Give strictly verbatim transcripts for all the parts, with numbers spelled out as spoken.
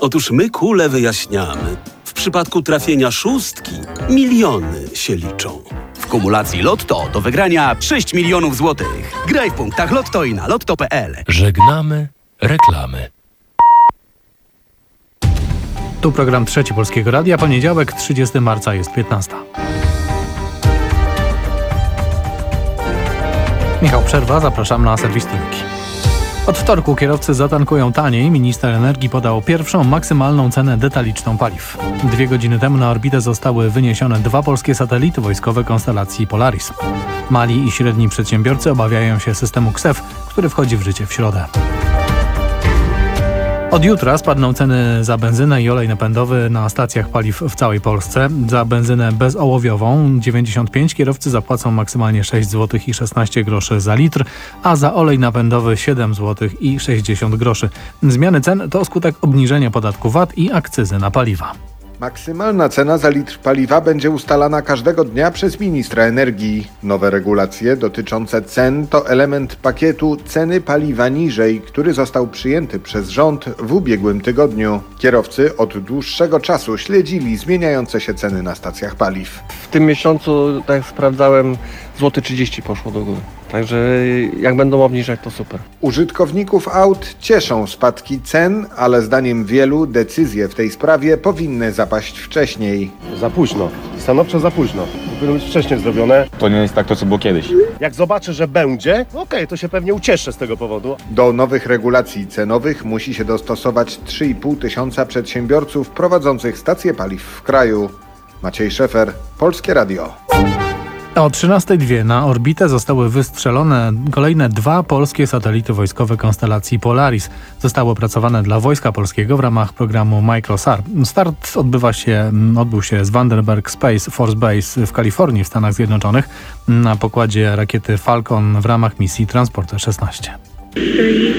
Otóż my kule wyjaśniamy. W przypadku trafienia szóstki miliony się liczą. W kumulacji Lotto do wygrania sześć milionów złotych. Graj w punktach Lotto i na lotto kropka p l. Żegnamy reklamy. Tu program Trzeci Polskiego Radia. Poniedziałek, trzydziestego marca, jest piętnasta. Michał Przerwa, zapraszam na serwis Trójki. Od wtorku kierowcy zatankują taniej. Minister energii podał pierwszą maksymalną cenę detaliczną paliw. Dwie godziny temu na orbitę zostały wyniesione dwa polskie satelity wojskowe konstelacji Polaris. Mali i średni przedsiębiorcy obawiają się systemu K S E F, który wchodzi w życie w środę. Od jutra spadną ceny za benzynę i olej napędowy na stacjach paliw w całej Polsce. Za benzynę bezołowiową dziewięćdziesiąt pięć kierowcy zapłacą maksymalnie sześć złotych i szesnaście groszy za litr, a za olej napędowy siedem złotych i sześćdziesiąt groszy. Zmiany cen to skutek obniżenia podatku V A T i akcyzy na paliwa. Maksymalna cena za litr paliwa będzie ustalana każdego dnia przez ministra energii. Nowe regulacje dotyczące cen to element pakietu ceny paliwa niżej, który został przyjęty przez rząd w ubiegłym tygodniu. Kierowcy od dłuższego czasu śledzili zmieniające się ceny na stacjach paliw. W tym miesiącu, tak jak sprawdzałem, złoty trzydzieści poszło do góry. Także jak będą obniżać, to super. Użytkowników aut cieszą spadki cen, ale zdaniem wielu decyzje w tej sprawie powinny zapaść wcześniej. Za późno. Stanowczo za późno. Powinno być wcześniej zrobione. To nie jest tak to, co było kiedyś. Jak zobaczę, że będzie, okej, okay, to się pewnie ucieszę z tego powodu. Do nowych regulacji cenowych musi się dostosować trzy i pół tysiąca przedsiębiorców prowadzących stacje paliw w kraju. Maciej Szefer, Polskie Radio. O trzynastej dwie na orbitę zostały wystrzelone kolejne dwa polskie satelity wojskowe konstelacji Polaris. Zostały opracowane dla Wojska Polskiego w ramach programu MicroSAR. Start odbywa się, odbył się z Vandenberg Space Force Base w Kalifornii w Stanach Zjednoczonych na pokładzie rakiety Falcon w ramach misji Transporter szesnaście. three,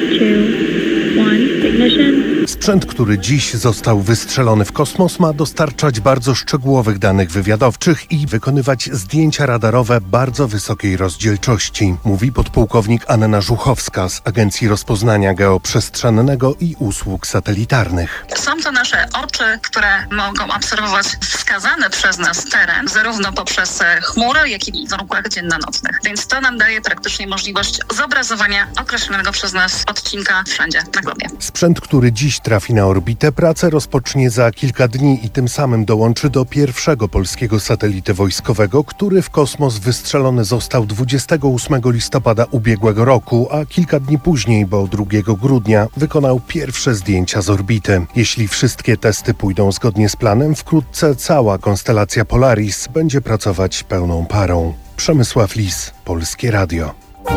two, one, ignition. Sprzęt, który dziś został wystrzelony w kosmos, ma dostarczać bardzo szczegółowych danych wywiadowczych i wykonywać zdjęcia radarowe bardzo wysokiej rozdzielczości, mówi podpułkownik Anna Żuchowska z Agencji Rozpoznania Geoprzestrzennego i Usług Satelitarnych. Są to nasze oczy, które mogą obserwować wskazany przez nas teren, zarówno poprzez chmury, jak i w warunkach dzienno-nocnych. Więc to nam daje praktycznie możliwość zobrazowania określonego przez nas odcinka wszędzie na globie. Sprzęt, który dziś trafi na orbitę, pracę rozpocznie za kilka dni i tym samym dołączy do pierwszego polskiego satelity wojskowego, który w kosmos wystrzelony został dwudziestego ósmego listopada ubiegłego roku, a kilka dni później, bo drugiego grudnia, wykonał pierwsze zdjęcia z orbity. Jeśli wszystkie testy pójdą zgodnie z planem, wkrótce cała konstelacja Polaris będzie pracować pełną parą. Przemysław Lis, Polskie Radio.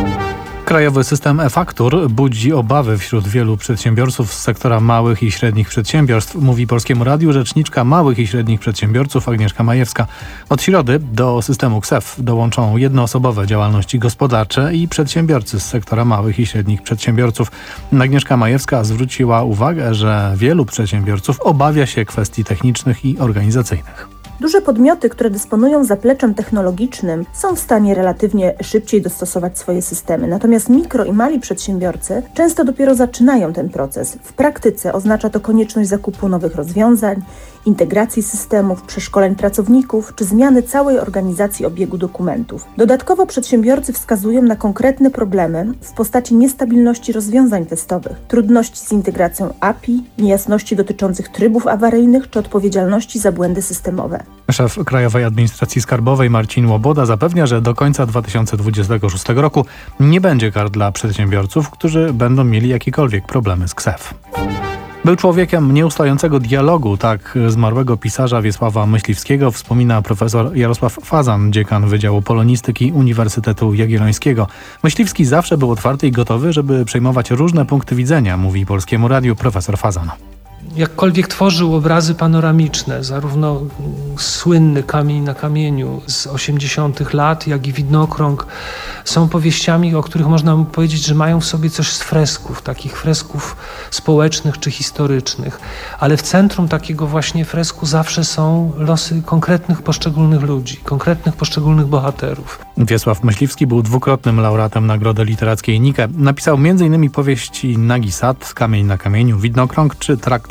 Krajowy system e-faktur budzi obawy wśród wielu przedsiębiorców z sektora małych i średnich przedsiębiorstw, mówi Polskiemu Radiu rzeczniczka małych i średnich przedsiębiorców Agnieszka Majewska. Od środy do systemu K S E F dołączą jednoosobowe działalności gospodarcze i przedsiębiorcy z sektora małych i średnich przedsiębiorców. Agnieszka Majewska zwróciła uwagę, że wielu przedsiębiorców obawia się kwestii technicznych i organizacyjnych. Duże podmioty, które dysponują zapleczem technologicznym, są w stanie relatywnie szybciej dostosować swoje systemy. Natomiast mikro i mali przedsiębiorcy często dopiero zaczynają ten proces. W praktyce oznacza to konieczność zakupu nowych rozwiązań, integracji systemów, przeszkoleń pracowników czy zmiany całej organizacji obiegu dokumentów. Dodatkowo przedsiębiorcy wskazują na konkretne problemy w postaci niestabilności rozwiązań testowych, trudności z integracją A P I, niejasności dotyczących trybów awaryjnych czy odpowiedzialności za błędy systemowe. Szef Krajowej Administracji Skarbowej Marcin Łoboda zapewnia, że do końca dwa tysiące dwudziestego szóstego roku nie będzie kar dla przedsiębiorców, którzy będą mieli jakiekolwiek problemy z K S E F. Był człowiekiem nieustającego dialogu, tak zmarłego pisarza Wiesława Myśliwskiego wspomina profesor Jarosław Fazan, dziekan Wydziału Polonistyki Uniwersytetu Jagiellońskiego. Myśliwski zawsze był otwarty i gotowy, żeby przejmować różne punkty widzenia, mówi Polskiemu Radiu profesor Fazan. Jakkolwiek tworzył obrazy panoramiczne, zarówno słynny Kamień na kamieniu z osiemdziesiątych lat, jak i Widnokrąg, są powieściami, o których można powiedzieć, że mają w sobie coś z fresków, takich fresków społecznych czy historycznych. Ale w centrum takiego właśnie fresku zawsze są losy konkretnych poszczególnych ludzi, konkretnych poszczególnych bohaterów. Wiesław Myśliwski był dwukrotnym laureatem Nagrody Literackiej Nike. Napisał między innymi powieści Nagi Sad, Kamień na kamieniu, Widnokrąg czy traktat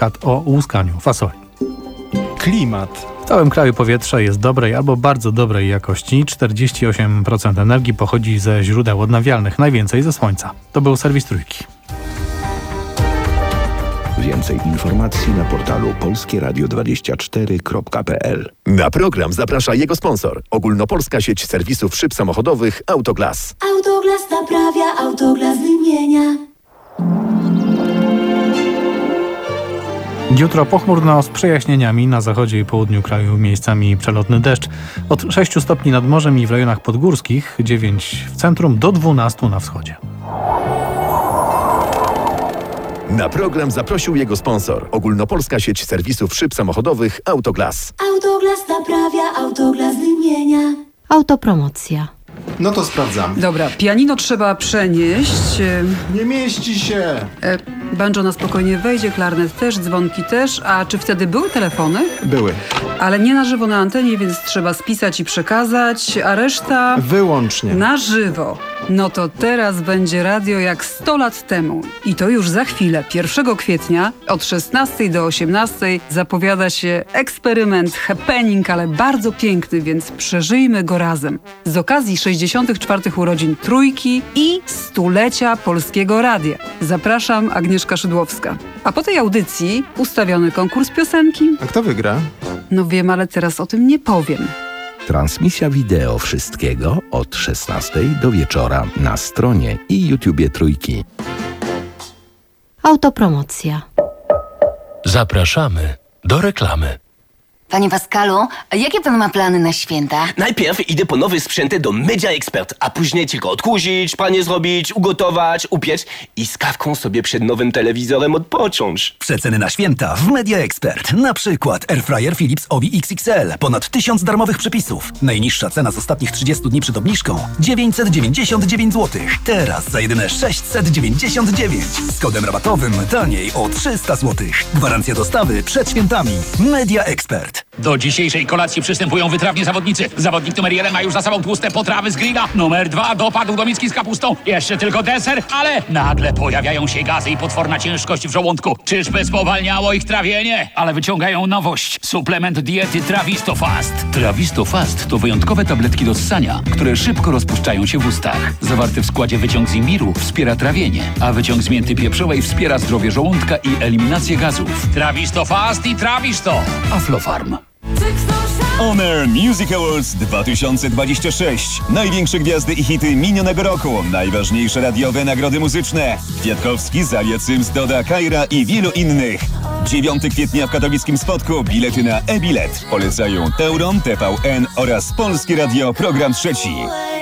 traktat o łuskaniu fasoli. Klimat. W całym kraju powietrze jest dobrej albo bardzo dobrej jakości. czterdzieści osiem procent energii pochodzi ze źródeł odnawialnych, najwięcej ze słońca. To był serwis Trójki. Więcej informacji na portalu polskie radio dwadzieścia cztery kropka p l. Na program zaprasza jego sponsor. Ogólnopolska sieć serwisów szyb samochodowych Autoglas. Autoglas naprawia, Autoglas wymienia. Jutro pochmurno z przejaśnieniami, na zachodzie i południu kraju miejscami przelotny deszcz. Od sześciu stopni nad morzem i w rejonach podgórskich, dziewięć w centrum do dwunastu na wschodzie. Na program zaprosił jego sponsor. Ogólnopolska sieć serwisów szyb samochodowych Autoglas. Autoglas naprawia, Autoglas wymienia. Autopromocja. No to sprawdzamy. Dobra, pianino trzeba przenieść. Nie mieści się. E, banjo na spokojnie wejdzie, klarnet też, dzwonki też. A czy wtedy były telefony? Były. Ale nie na żywo na antenie, więc trzeba spisać i przekazać, a reszta... Wyłącznie. Na żywo. No to teraz będzie radio jak sto lat temu. I to już za chwilę, pierwszego kwietnia od szesnastej do osiemnastej zapowiada się eksperyment, happening, ale bardzo piękny, więc przeżyjmy go razem. Z okazji sześćdziesiątych czwartych urodzin Trójki i stulecia Polskiego Radia. Zapraszam, Agnieszka Szydłowska. A po tej audycji ustawiony konkurs piosenki. A kto wygra? No wiem, ale teraz o tym nie powiem. Transmisja wideo wszystkiego od szesnastej do wieczora na stronie i YouTubie Trójki. Autopromocja. Zapraszamy do reklamy. Panie Pascalu, jakie pan ma plany na święta? Najpierw idę po nowe sprzęty do Media Expert, a później tylko odkurzyć, pranie zrobić, ugotować, upiec i z kawką sobie przed nowym telewizorem odpocząć. Przeceny na święta w Media Expert. Na przykład Airfryer Philips Ovi X X L. Ponad tysiąc darmowych przepisów. Najniższa cena z ostatnich trzydziestu dni przed obniżką dziewięćset dziewięćdziesiąt dziewięć złotych. Teraz za jedyne sześćset dziewięćdziesiąt dziewięć. Z kodem rabatowym taniej o trzysta złotych. Gwarancja dostawy przed świętami. Media Expert. Do dzisiejszej kolacji przystępują wytrawni zawodnicy. Zawodnik numer jeden ma już za sobą tłuste potrawy z grilla. Numer dwa dopadł do miski z kapustą. Jeszcze tylko deser, ale nagle pojawiają się gazy i potworna ciężkość w żołądku. Czyżby spowalniało ich trawienie? Ale wyciągają nowość. Suplement diety Trawisto Fast. Trawisto Fast to wyjątkowe tabletki do ssania, które szybko rozpuszczają się w ustach. Zawarty w składzie wyciąg z imbiru wspiera trawienie, a wyciąg z mięty pieprzowej wspiera zdrowie żołądka i eliminację gazów. Trawisto Fast i Trawisto. Aflofarm. Honor Music Awards dwa tysiące dwadzieścia sześć. Największe gwiazdy i hity minionego roku. Najważniejsze radiowe nagrody muzyczne. Kwiatkowski, Zalia Cyms, Doda, Kajra i wielu innych. dziewiątego kwietnia w katowickim Spodku bilety na e-bilet. Polecają Teuron, T V N oraz Polskie Radio Program Trzeci.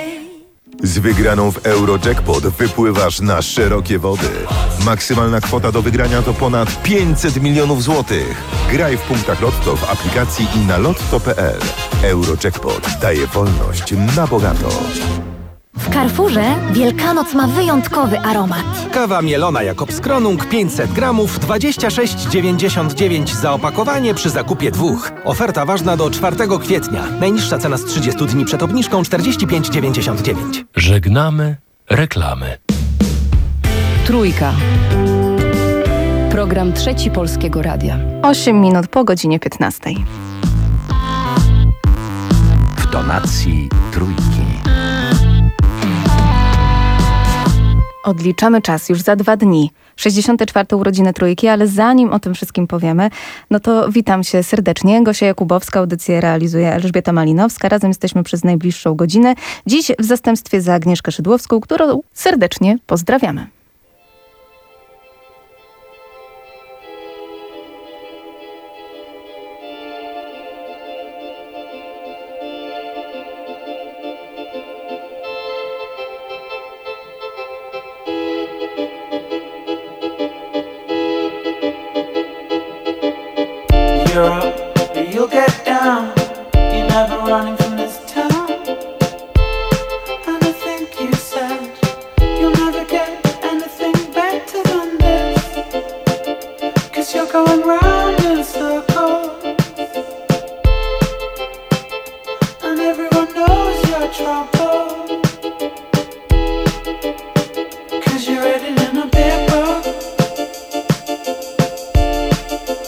Z wygraną w Eurojackpot wypływasz na szerokie wody. Maksymalna kwota do wygrania to ponad pięćset milionów złotych. Graj w punktach Lotto w aplikacji i na lotto kropka p l. Eurojackpot daje wolność na bogato. W Carrefourze Wielkanoc ma wyjątkowy aromat. Kawa mielona Jakobs Kronung pięćset gramów, dwadzieścia sześć dziewięćdziesiąt dziewięć za opakowanie przy zakupie dwóch. Oferta ważna do czwartego kwietnia. Najniższa cena z trzydziestu dni przed obniżką czterdzieści pięć dziewięćdziesiąt dziewięć. Żegnamy reklamy. Trójka. Program Trzeci Polskiego Radia. osiem minut po godzinie piętnastej. W tonacji Trójki. Odliczamy czas już za dwa dni. sześćdziesiąte czwarte urodziny Trójki, ale zanim o tym wszystkim powiemy, no to witam się serdecznie. Gosia Jakubowska, audycję realizuje Elżbieta Malinowska. Razem jesteśmy przez najbliższą godzinę. Dziś w zastępstwie za Agnieszkę Szydłowską, którą serdecznie pozdrawiamy. Europe, you'll get down. You're never running from this town. And I think you said you'll never get anything better than this. 'Cause you're going round in circles. And everyone knows your trouble. 'Cause you're written in a big book.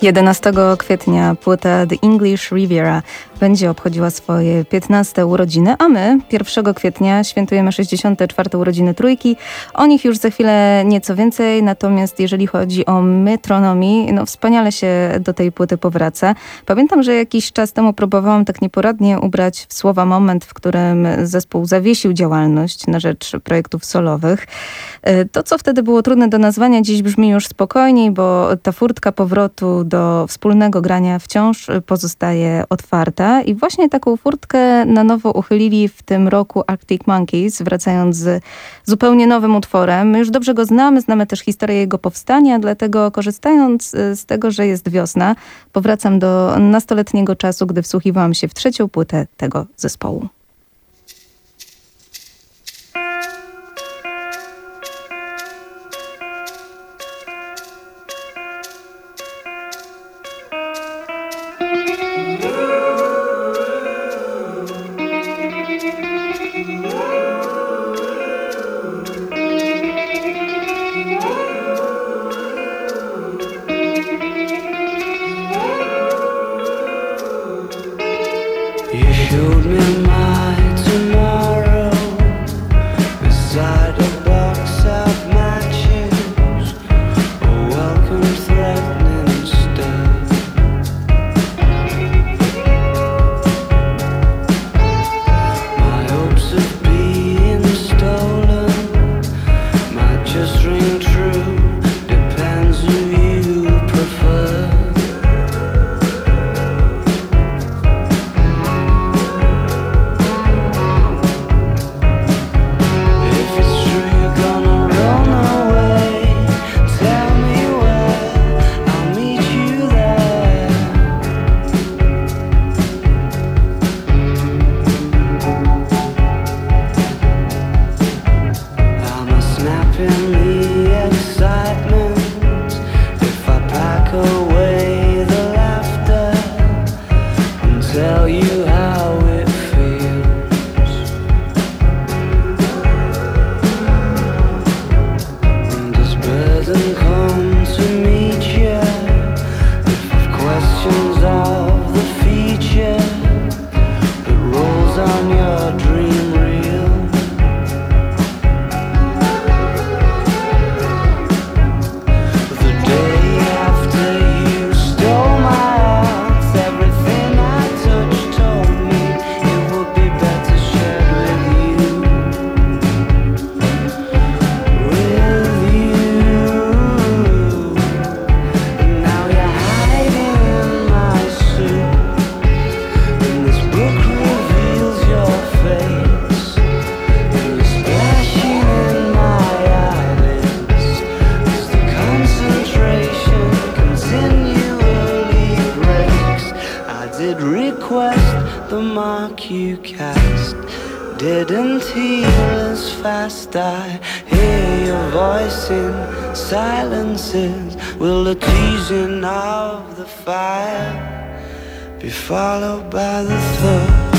jedenastego kwietnia płyta The English Riviera będzie obchodziła swoje piętnaste urodziny, a my pierwszego kwietnia świętujemy sześćdziesiąte czwarte urodziny Trójki. O nich już za chwilę nieco więcej, natomiast jeżeli chodzi o Metronomy, no wspaniale się do tej płyty powraca. Pamiętam, że jakiś czas temu próbowałam tak nieporadnie ubrać w słowa moment, w którym zespół zawiesił działalność na rzecz projektów solowych. To, co wtedy było trudne do nazwania, dziś brzmi już spokojniej, bo ta furtka powrotu do wspólnego grania wciąż pozostaje otwarta i właśnie taką furtkę na nowo uchylili w tym roku Arctic Monkeys, wracając z zupełnie nowym utworem. My już dobrze go znamy, znamy też historię jego powstania, dlatego korzystając z tego, że jest wiosna, powracam do nastoletniego czasu, gdy wsłuchiwałam się w trzecią płytę tego zespołu. Will the teasing of the fire be followed by the third?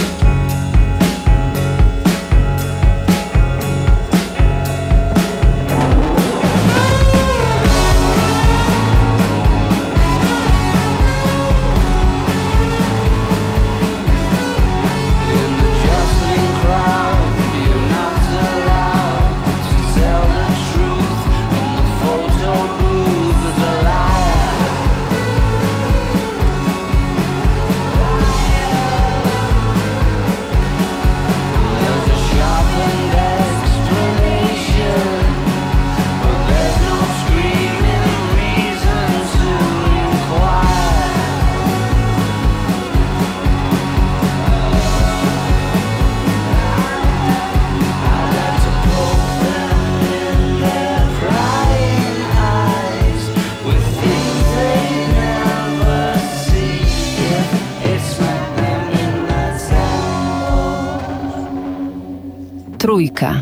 Trójka.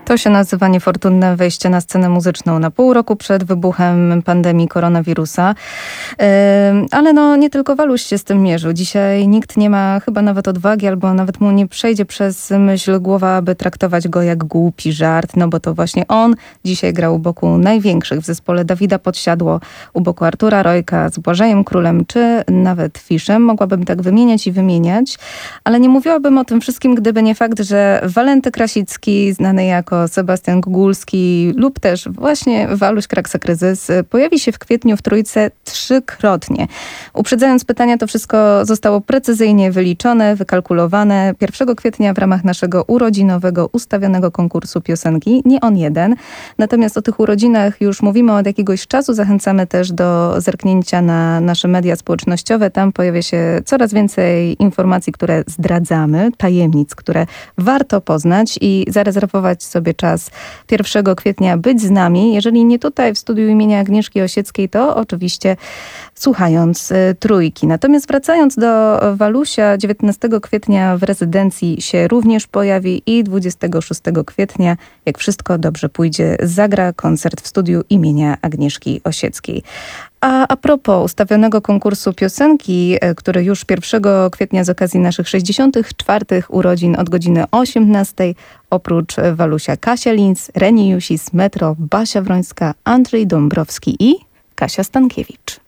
To się nazywa niefortunne wejście na scenę muzyczną na pół roku przed wybuchem pandemii koronawirusa. Yy, ale no nie tylko Waluś się z tym mierzył. Dzisiaj nikt nie ma chyba nawet odwagi, albo nawet mu nie przejdzie przez myśl głowa, aby traktować go jak głupi żart, no bo to właśnie on dzisiaj grał u boku największych w zespole Dawida Podsiadło, u boku Artura Rojka, z Błażejem Królem, czy nawet Fiszem. Mogłabym tak wymieniać i wymieniać, ale nie mówiłabym o tym wszystkim, gdyby nie fakt, że Walenty Krasicki, znany jako Sebastian Gugulski lub też właśnie Waluś Kraksa-Kryzys, pojawi się w kwietniu w Trójce trzykrotnie. Uprzedzając pytania, to wszystko zostało precyzyjnie wyliczone, wykalkulowane pierwszego kwietnia w ramach naszego urodzinowego ustawionego konkursu piosenki. Nie on jeden. Natomiast o tych urodzinach już mówimy od jakiegoś czasu. Zachęcamy też do zerknięcia na nasze media społecznościowe. Tam pojawia się coraz więcej informacji, które zdradzamy, tajemnic, które warto poznać i zarezerwować sobie czas pierwszego kwietnia być z nami. Jeżeli nie tutaj w studiu imienia Agnieszki Osieckiej, to oczywiście słuchając y, Trójki. Natomiast wracając do Walusia, dziewiętnastego kwietnia w rezydencji się również pojawi i dwudziestego szóstego kwietnia, jak wszystko dobrze pójdzie, zagra koncert w studiu imienia Agnieszki Osieckiej. A a propos ustawionego konkursu piosenki, który już pierwszego kwietnia z okazji naszych sześćdziesiątych czwartych urodzin od godziny osiemnastej, oprócz Walusia Kasia Linz, Reni Jusis, Metro, Basia Wrońska, Andrzej Dąbrowski i Kasia Stankiewicz.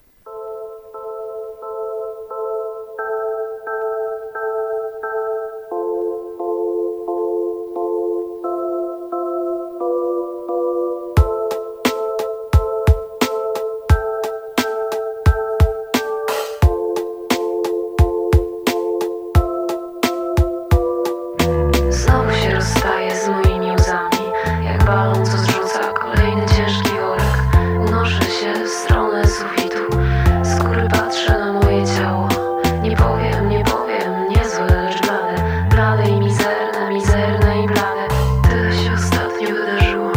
Znowu się rozstaje z moimi łzami, jak balon, co zrzuca kolejny ciężki worek. Unoszę się w stronę sufitu, z góry patrzę na moje ciało. Nie powiem, nie powiem, niezłe, lecz blade, blade i mizerne, mizerne i blade. Tyle się ostatnio wydarzyło.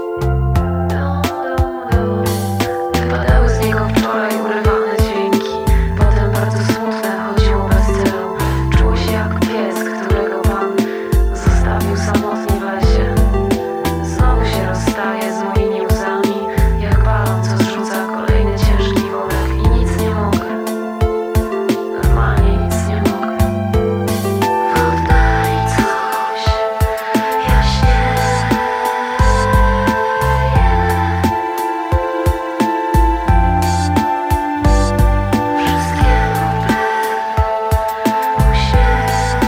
Wypadały z niego wczoraj urywane dźwięki, potem bardzo smutne chodziło bez celu. Czuło się jak pies, którego pan zostawił samotnie w lesie. Znowu się rozstaje z moimi łzami, jak balon, co zrzuca kolejny ciężki worek. I nic nie mogę, normalnie nic nie mogę. Oddaj coś, jaśnie. Wszystkiego wbrew, uśmiecha się.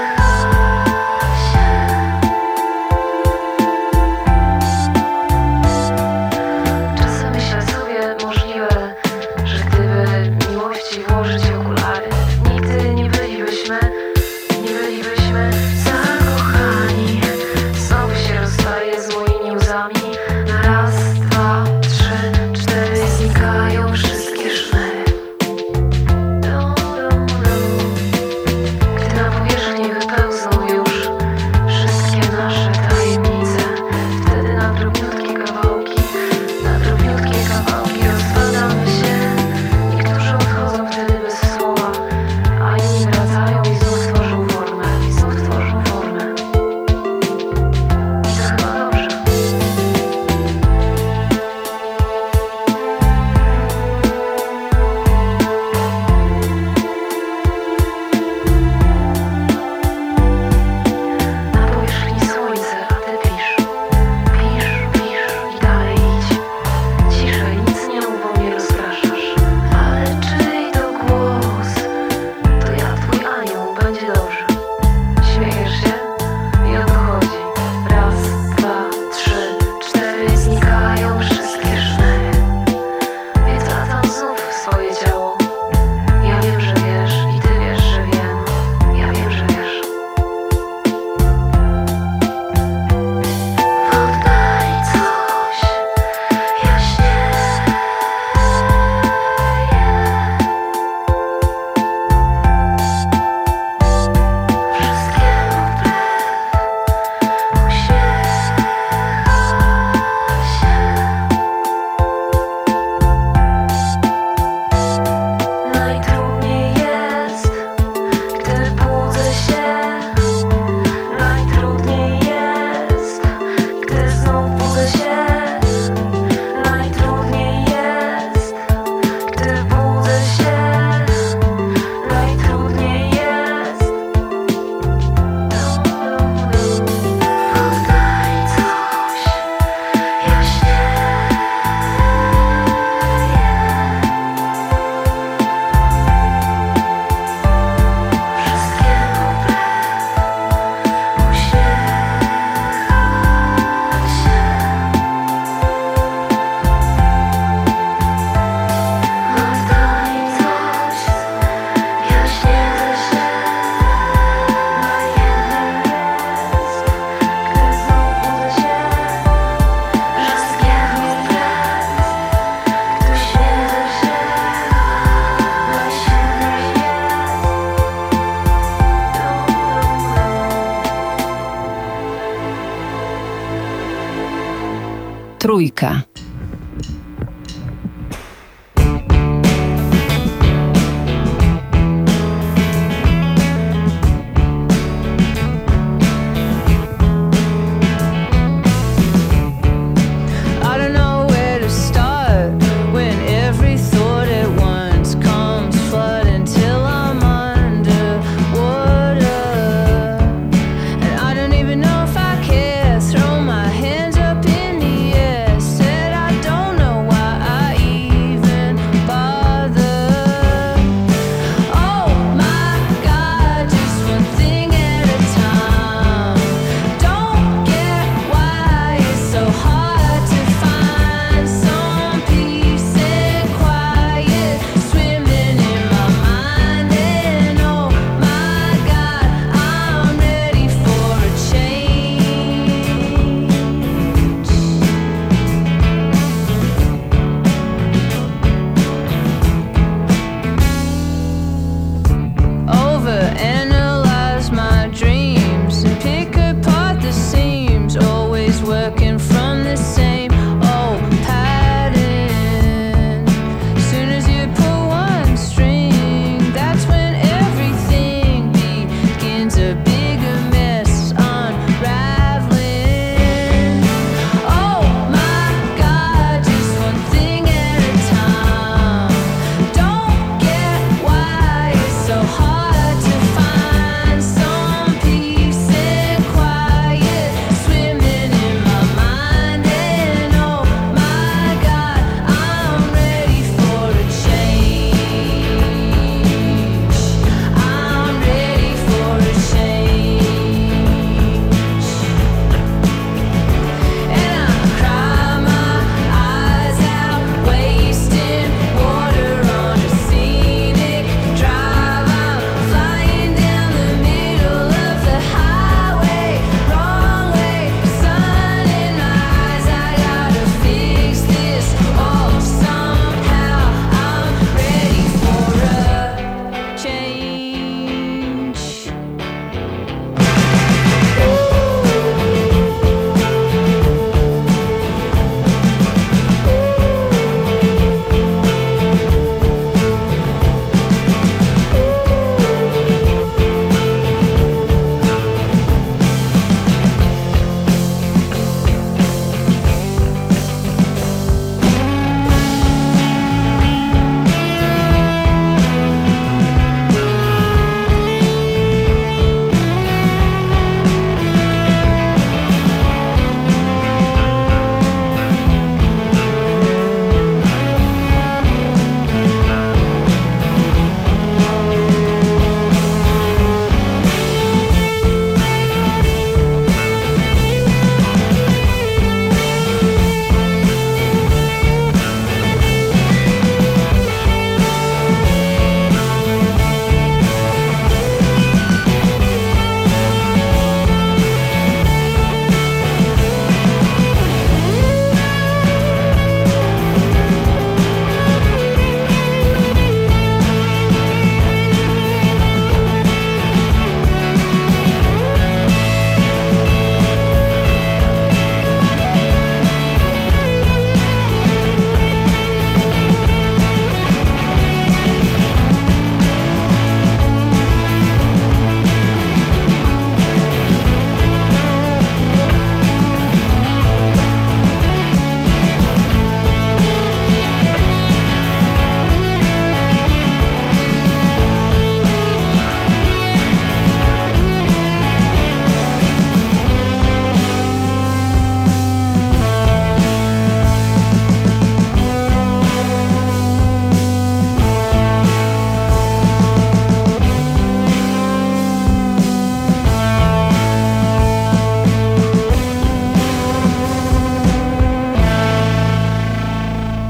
Czasem myślę sobie, możliwe, że gdyby miłości włożyć okulary, nigdy nie bylibyśmy, nie bylibyśmy zakochani. Znowu się rozstaje z moimi łzami. Na raz, dwa, trzy, cztery znikają wszystkie szmery. Dum, dum, dum. Gdy na powierzchnię wypełzną już wszystkie nasze tajemnice, wtedy na drobniutkie kawałki, na drobniutkie kawałki rozpadamy się. Niektórzy odchodzą wtedy bez słowa, a inni wracają i znów tworzą formę, i znów tworzą Trójka.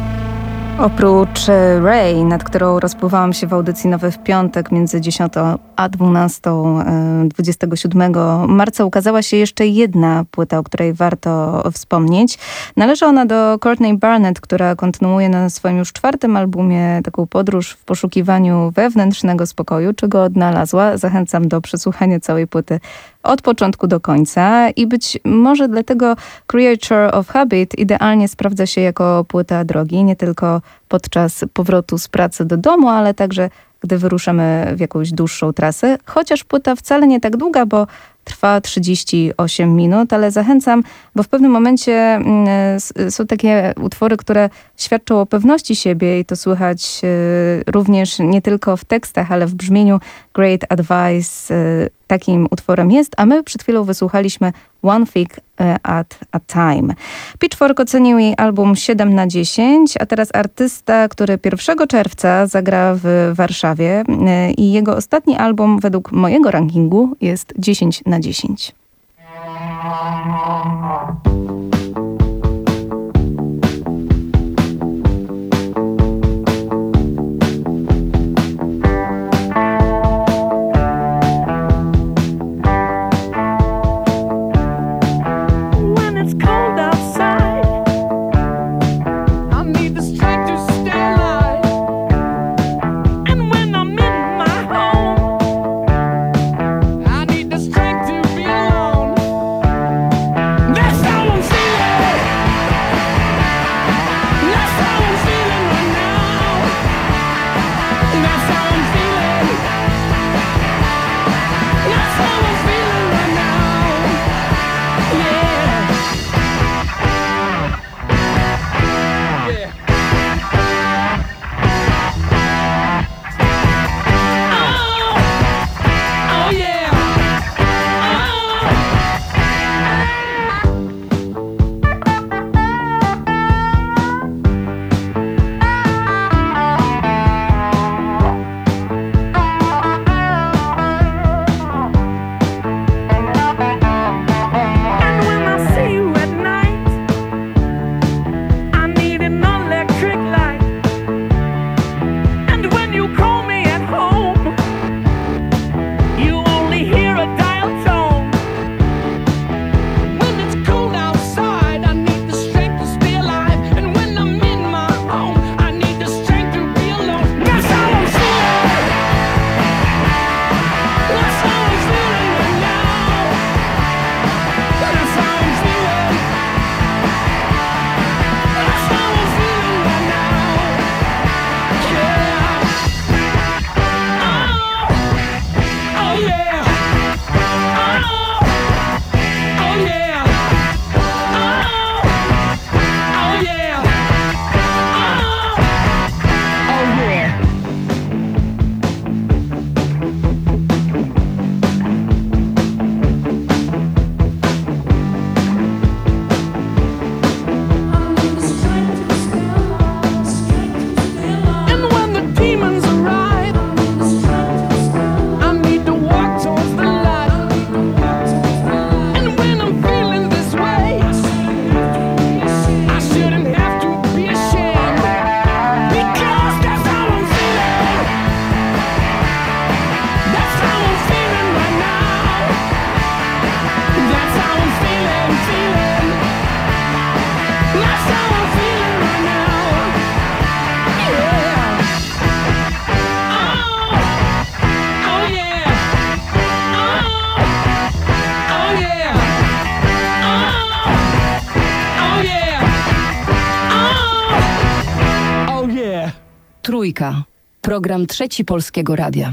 Oprócz Ray, nad którą rozpływałam się w audycji Nowy w piątek między dziesiątą a dwunastego, dwudziestego siódmego marca ukazała się jeszcze jedna płyta, o której warto wspomnieć. Należy ona do Courtney Barnett, która kontynuuje na swoim już czwartym albumie taką podróż w poszukiwaniu wewnętrznego spokoju, czego odnalazła. Zachęcam do przesłuchania całej płyty od początku do końca i być może dlatego Creature of Habit idealnie sprawdza się jako płyta drogi, nie tylko podczas powrotu z pracy do domu, ale także gdy wyruszamy w jakąś dłuższą trasę, chociaż płyta wcale nie tak długa, bo trwa trzydzieści osiem minut, ale zachęcam, bo w pewnym momencie y, są takie utwory, które świadczą o pewności siebie i to słychać y, również nie tylko w tekstach, ale w brzmieniu. Great Advice y, takim utworem jest, a my przed chwilą wysłuchaliśmy One Fig at a Time. Pitchfork ocenił jej album siedem na dziesięć, a teraz artysta, który pierwszego czerwca zagra w Warszawie y, i jego ostatni album według mojego rankingu jest dziesięć na dziesięć. Trójka. Program Trzeci Polskiego Radia.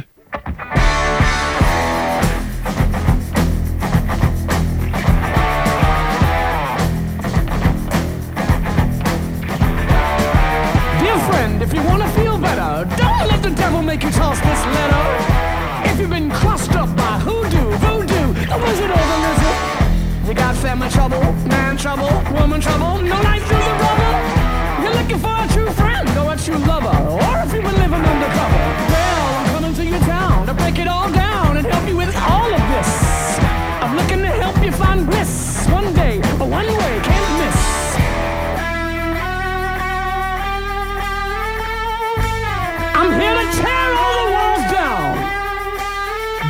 Dear friend, if you want to feel better, don't let the devil make you toss this letter. If you've been crossed up by hoodoo, voodoo, the wizard or the lizard, you got family trouble, man trouble, woman trouble, no life through the rubble. You're looking for a true friend or a true lover, or if you've been living undercover, well, I'm coming to your town to break it all down and help you with all of this. I'm looking to help you find bliss. One day, a one way, can't miss. I'm here to tear all the walls down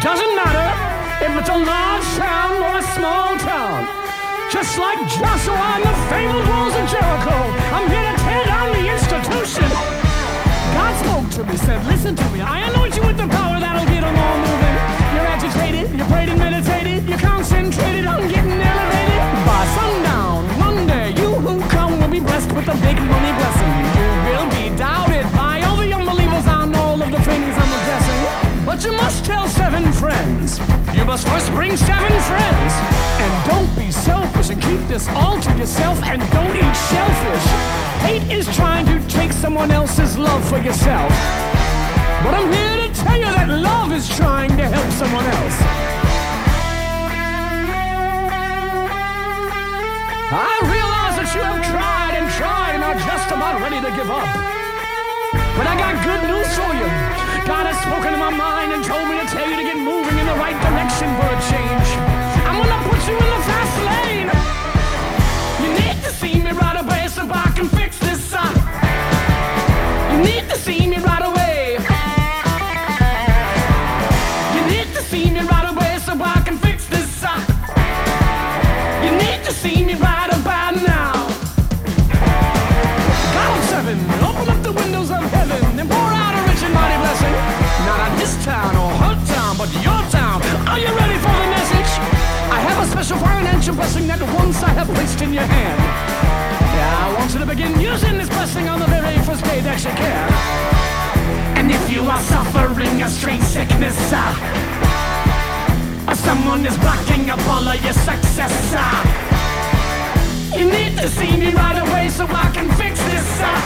if it's a large town or a small town. Just like Joshua and the fabled walls of Jericho, I'm here to tear down the institution. God spoke to me, said, listen to me, I anoint you with the power that'll get them all moving. You're agitated, you're prayed and meditated, you're concentrated on getting elevated. By sundown, Monday, you who come will be blessed with a big money blessing. You will be doubted by all the unbelievers on all of the things I'm addressing. But you must tell seven friends. You must first bring seven friends. And don't be selfish and keep this all to yourself and don't eat shellfish. Hate is trying to take someone else's love for yourself. But I'm here to tell you that love is trying to help someone else. I realize that you have tried and tried and are just about ready to give up. But I got good news for you. God has spoken to my mind and told me to tell you to get moving in the right direction for a change. I'm gonna put you in the fast lane. You need to see me right away so I can fix this up. You need to see me right away. You need to see me right away so I can fix this up. You need to see me right about now. God of seven, open up the windows of heaven and pour out a rich and mighty blessing. Not on this town or her town, but your town. Are you ready for the message? I have a special financial blessing that once I have placed in your hand. Yeah, I want you to begin using this blessing on the very first day that you can. And if you are suffering a strange sickness, uh, or someone is blocking up all of your success, uh, you need to see me right away so I can fix this up.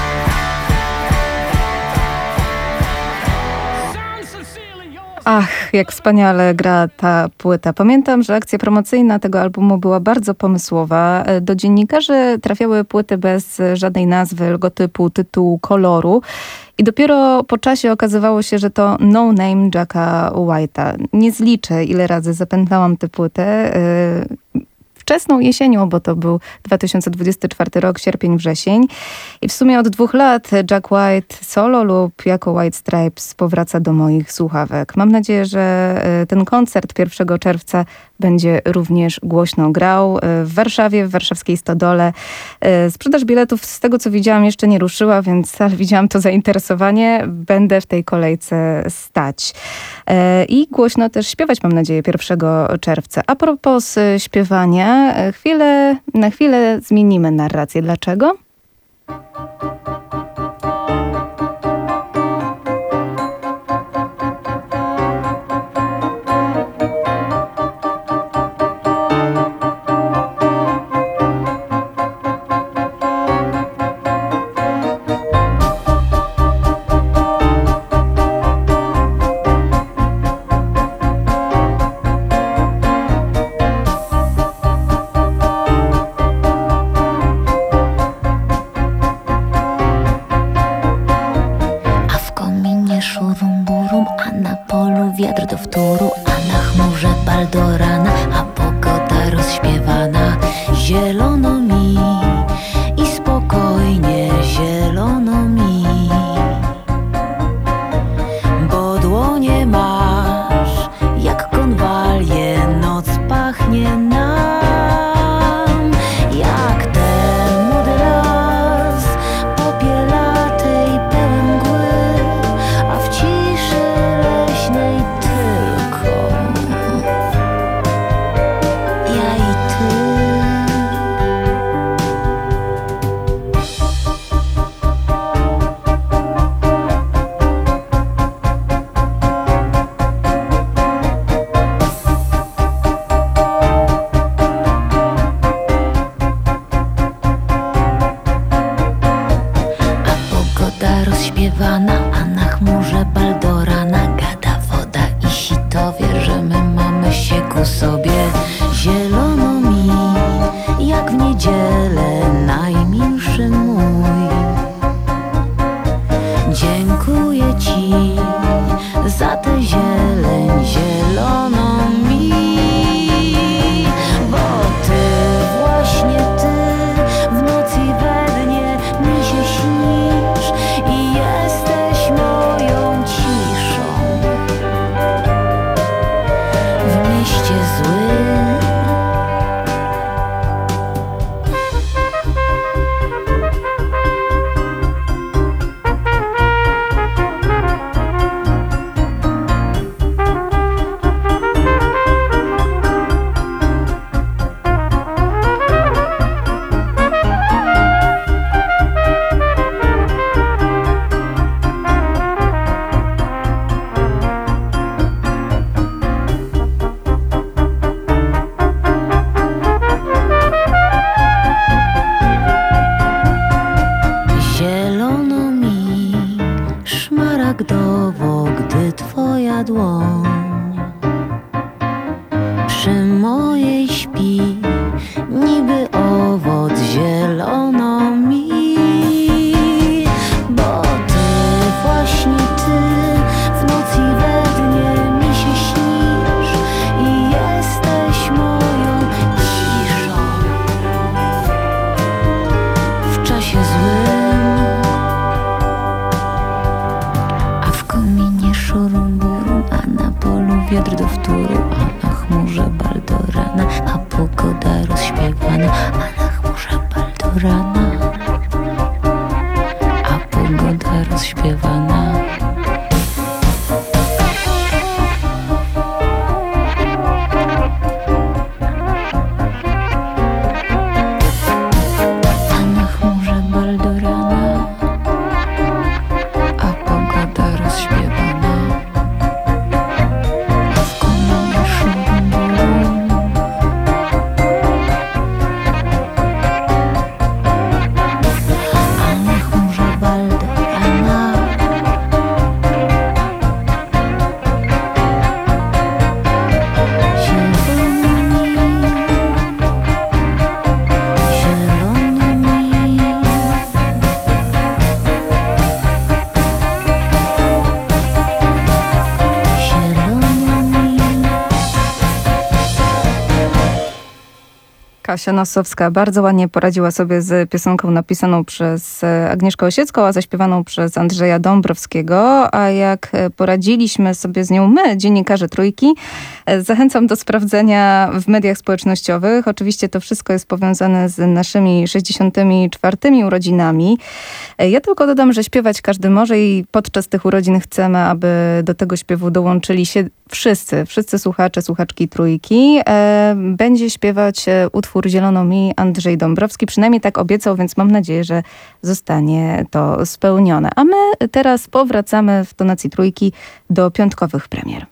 Ach, jak wspaniale gra ta płyta. Pamiętam, że akcja promocyjna tego albumu była bardzo pomysłowa. Do dziennikarzy trafiały płyty bez żadnej nazwy, logotypu, tytułu, koloru. I dopiero po czasie okazywało się, że to No Name Jacka White'a. Nie zliczę, ile razy zapętlałam tę płytę. Wczesną jesienią, bo to był dwa tysiące dwudziesty czwarty rok, sierpień, wrzesień. I w sumie od dwóch lat Jack White solo lub jako White Stripes powraca do moich słuchawek. Mam nadzieję, że ten koncert pierwszego czerwca będzie również głośno grał w Warszawie, w warszawskiej Stodole. Sprzedaż biletów, z tego co widziałam, jeszcze nie ruszyła, więc ale widziałam to zainteresowanie. Będę w tej kolejce stać. I głośno też śpiewać, mam nadzieję, pierwszego czerwca. A propos śpiewania, chwilę, na chwilę zmienimy narrację. Dlaczego? Wiatr do wtóru, a na chmurze Baldorana, a pogoda rozśpiewana. Zielono mi i spokojnie zielono mi, bo dłonie masz jak konwalie, noc pachnie nam jak ten młody las popielatej pełen mgły, a w ciszy leśnej tylko ja i ty. Pogoda rozśpiewana, a na chmurze Baldorana gada woda i sitowie, że my mamy się ku sobie. Zielono mi jak w niedzielę, najmilszy mój. Dziękuję ci za tę zieleń, zieloną mi, bo ty, właśnie ty, w nocy i we dnie mi się śnisz i jesteś moją ciszą. W Kasia Nosowska bardzo ładnie poradziła sobie z piosenką napisaną przez Agnieszkę Osiecką, a zaśpiewaną przez Andrzeja Dąbrowskiego. A jak poradziliśmy sobie z nią my, dziennikarze Trójki, zachęcam do sprawdzenia w mediach społecznościowych. Oczywiście to wszystko jest powiązane z naszymi sześćdziesiątymi czwartymi urodzinami. Ja tylko dodam, że śpiewać każdy może i podczas tych urodzin chcemy, aby do tego śpiewu dołączyli się wszyscy, wszyscy słuchacze, słuchaczki Trójki. Będzie śpiewać utwór Zielono mi Andrzej Dąbrowski. Przynajmniej tak obiecał, więc mam nadzieję, że zostanie to spełnione. A my teraz powracamy w tonacji Trójki do piątkowych premier.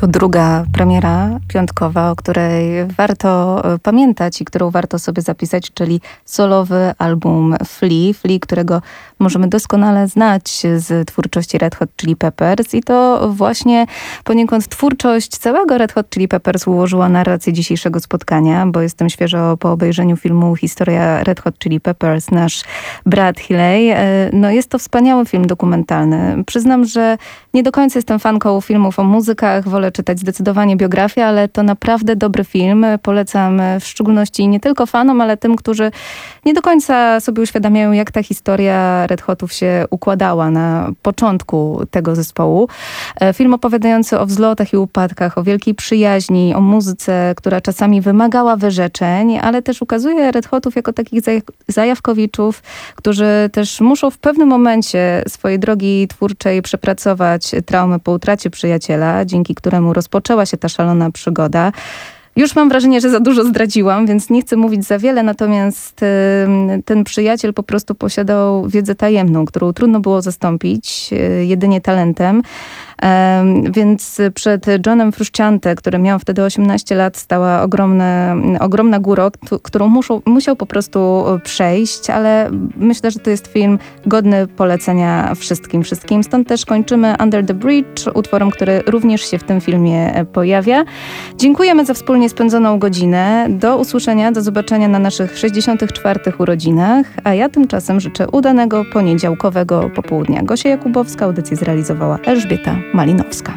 To druga premiera piątkowa, o której warto pamiętać i którą warto sobie zapisać, czyli solowy album Flea, Flea, którego możemy doskonale znać z twórczości Red Hot Chili Peppers i to właśnie poniekąd twórczość całego Red Hot Chili Peppers ułożyła narrację dzisiejszego spotkania, bo jestem świeżo po obejrzeniu filmu Historia Red Hot Chili Peppers, nasz brat Hilley. No jest to wspaniały film dokumentalny. Przyznam, że nie do końca jestem fanką filmów o muzykach, wolę czytać zdecydowanie biografię, ale to naprawdę dobry film. Polecam w szczególności nie tylko fanom, ale tym, którzy nie do końca sobie uświadamiają, jak ta historia Red Hotów się układała na początku tego zespołu. Film opowiadający o wzlotach i upadkach, o wielkiej przyjaźni, o muzyce, która czasami wymagała wyrzeczeń, ale też ukazuje Red Hotów jako takich zaj- zajawkowiczów, którzy też muszą w pewnym momencie swojej drogi twórczej przepracować traumę po utracie przyjaciela, dzięki któremu rozpoczęła się ta szalona przygoda. Już mam wrażenie, że za dużo zdradziłam, więc nie chcę mówić za wiele, natomiast y, ten przyjaciel po prostu posiadał wiedzę tajemną, którą trudno było zastąpić y, jedynie talentem. Um, więc przed Johnem Frusciante, który miał wtedy osiemnaście lat, stała ogromne, ogromna góra, t- którą muszą, musiał po prostu przejść, ale myślę, że to jest film godny polecenia wszystkim, wszystkim. Stąd też kończymy Under the Bridge, utworem, który również się w tym filmie pojawia. Dziękujemy za wspólnie spędzoną godzinę. Do usłyszenia, do zobaczenia na naszych sześćdziesiątych czwartych urodzinach, a ja tymczasem życzę udanego poniedziałkowego popołudnia. Gosia Jakubowska, audycję zrealizowała Elżbieta Malinowska.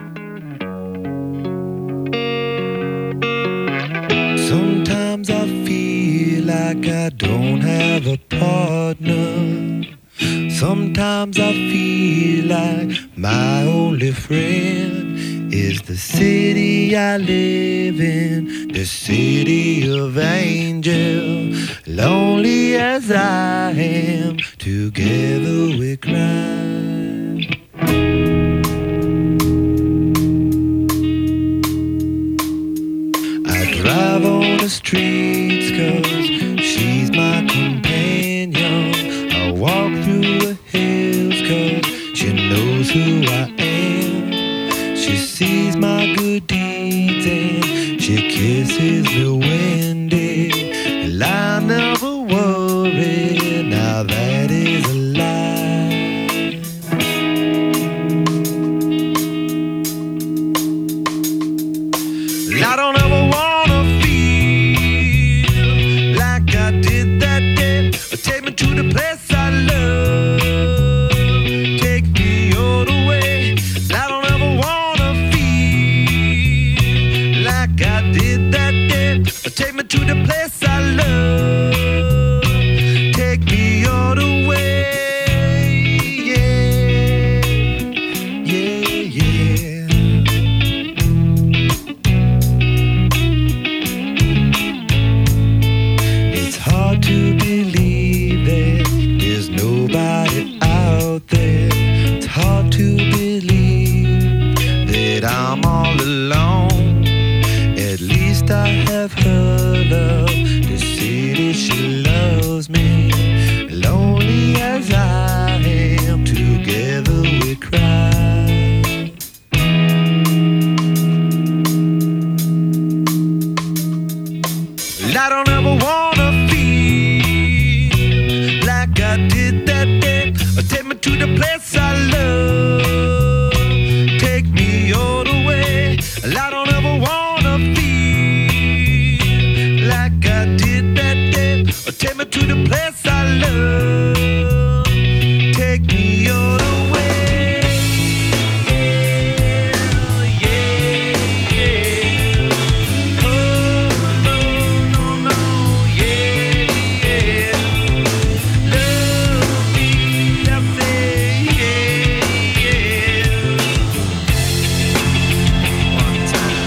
Sometimes I feel like I don't have a partner. Sometimes I feel like my only friend is the city I live in, the city of angels. Lonely as I am, together we cry. Drive on the streets cause she's my companion. I walk through the hills cause she knows who I am. She sees my good deeds and she kisses me windy. And I never worry, now that is a lie. I don't ever want to the place I love, take me all the way. I don't ever wanna feel like I did that day. Take me to the place I love, take me all the way. Yeah, yeah, yeah. It's hard to believe there's nobody out there. It's hard to believe that I'm all alone. At least I have her love to see that she loves me. Lonely as I am, together we cry. I don't ever wanna feel like I did that day. Take me to the place I love, take me all the way. I don't ever wanna feel like I did that day. Take me to the place I love, take me all the way. Yeah, yeah, yeah. Oh, no, no, no, yeah, yeah. Love me, I say, yeah, yeah. One time.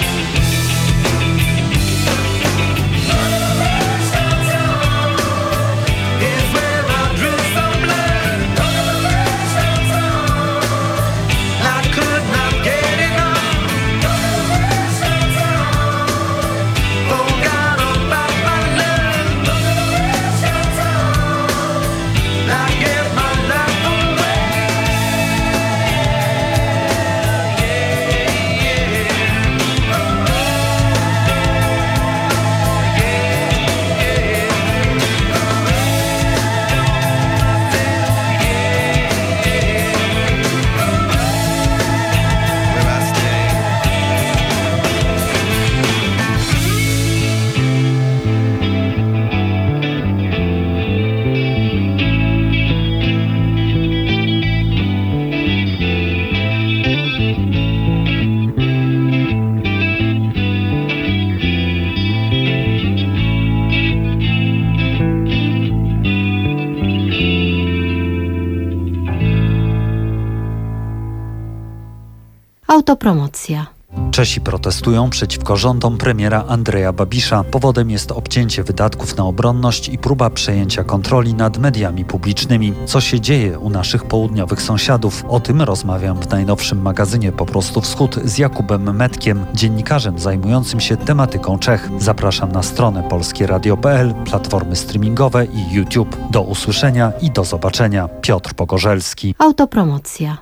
Autopromocja. Czesi protestują przeciwko rządom premiera Andreja Babisza. Powodem jest obcięcie wydatków na obronność i próba przejęcia kontroli nad mediami publicznymi. Co się dzieje u naszych południowych sąsiadów? O tym rozmawiam w najnowszym magazynie Po prostu Wschód z Jakubem Metkiem, dziennikarzem zajmującym się tematyką Czech. Zapraszam na stronę polskie radio kropka p l, platformy streamingowe i YouTube. Do usłyszenia i do zobaczenia. Piotr Pogorzelski. Autopromocja.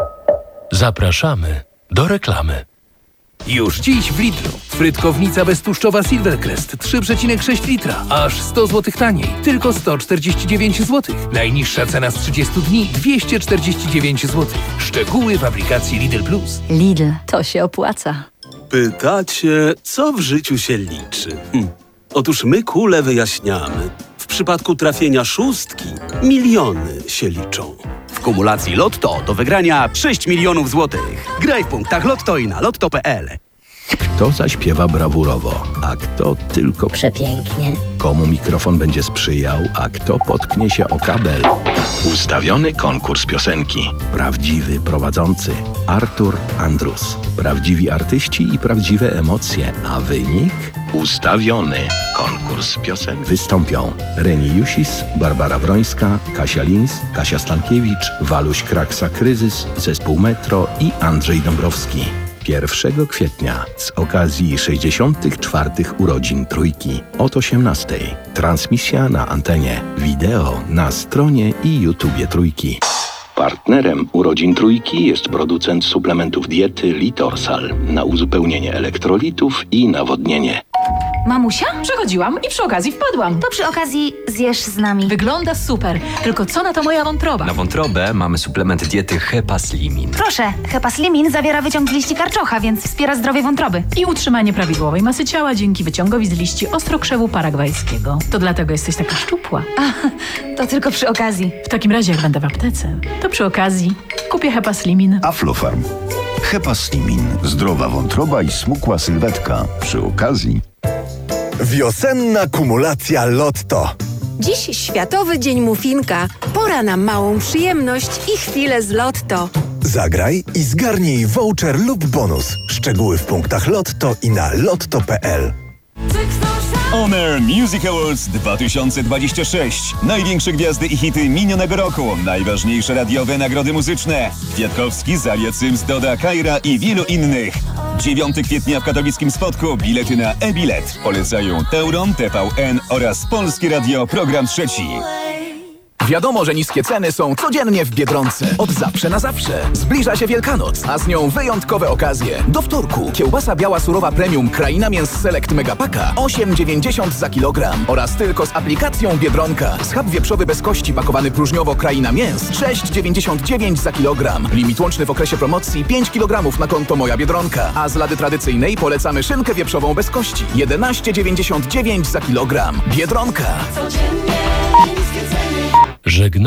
Zapraszamy do reklamy. Już dziś w Lidlu. Frytkownica beztłuszczowa Silvercrest trzy przecinek sześć litra. Aż sto złotych taniej. Tylko sto czterdzieści dziewięć złotych. Najniższa cena z trzydziestu dni dwieście czterdzieści dziewięć złotych. Szczegóły w aplikacji Lidl Plus. Lidl, to się opłaca. Pytacie, co w życiu się liczy? Hm. Otóż my kule wyjaśniamy. W przypadku trafienia szóstki miliony się liczą. W kumulacji Lotto do wygrania sześć milionów złotych. Graj w punktach Lotto i na lotto kropka p l. Kto zaśpiewa brawurowo, a kto tylko przepięknie. Komu mikrofon będzie sprzyjał, a kto potknie się o kabel. Ustawiony konkurs piosenki. Prawdziwy prowadzący Artur Andrus. Prawdziwi artyści i prawdziwe emocje, a wynik? Ustawiony konkurs piosenki. Wystąpią Reni Jusis, Barbara Wrońska, Kasia Lins, Kasia Stankiewicz, Waluś Kraksa-Kryzys, Zespół Metro i Andrzej Dąbrowski. pierwszego kwietnia z okazji sześćdziesiątych czwartych urodzin Trójki od osiemnastej. Transmisja na antenie, wideo na stronie i YouTubie Trójki. Partnerem urodzin Trójki jest producent suplementów diety Litorsal na uzupełnienie elektrolitów i nawodnienie. Mamusia? Przechodziłam i przy okazji wpadłam. To przy okazji zjesz z nami. Wygląda super, tylko co na to moja wątroba? Na wątrobę mamy suplement diety Hepaslimin. Proszę, Hepaslimin zawiera wyciąg z liści karczocha, więc wspiera zdrowie wątroby. I utrzymanie prawidłowej masy ciała dzięki wyciągowi z liści ostrokrzewu paragwajskiego. To dlatego jesteś taka szczupła. A, to tylko przy okazji. W takim razie jak będę w aptece, to przy okazji kupię Hepaslimin. Aflofarm. Hepaslimin. Zdrowa wątroba i smukła sylwetka. Przy okazji... Wiosenna kumulacja Lotto. Dziś Światowy Dzień Muffinka. Pora na małą przyjemność i chwilę z Lotto. Zagraj i zgarnij voucher lub bonus. Szczegóły w punktach Lotto i na lotto kropka p l. Honor Music Awards dwa tysiące dwadzieścia sześć. Największe gwiazdy i hity minionego roku. Najważniejsze radiowe nagrody muzyczne. Kwiatkowski, Zalia Cyms, Doda, Kajra i wielu innych. dziewiątego kwietnia w katowickim Spodku bilety na e-bilet. Polecają Teuron, T V N oraz Polskie Radio Program Trzeci. Wiadomo, że niskie ceny są codziennie w Biedronce. Od zawsze na zawsze. Zbliża się Wielkanoc, a z nią wyjątkowe okazje. Do wtorku kiełbasa biała surowa premium Kraina Mięs Select Megapaka osiem dziewięćdziesiąt za kilogram oraz tylko z aplikacją Biedronka. Schab wieprzowy bez kości pakowany próżniowo Kraina Mięs sześć dziewięćdziesiąt dziewięć za kilogram. Limit łączny w okresie promocji pięć kilogramów na konto Moja Biedronka. A z lady tradycyjnej polecamy szynkę wieprzową bez kości jedenaście dziewięćdziesiąt dziewięć za kilogram. Biedronka. Żegna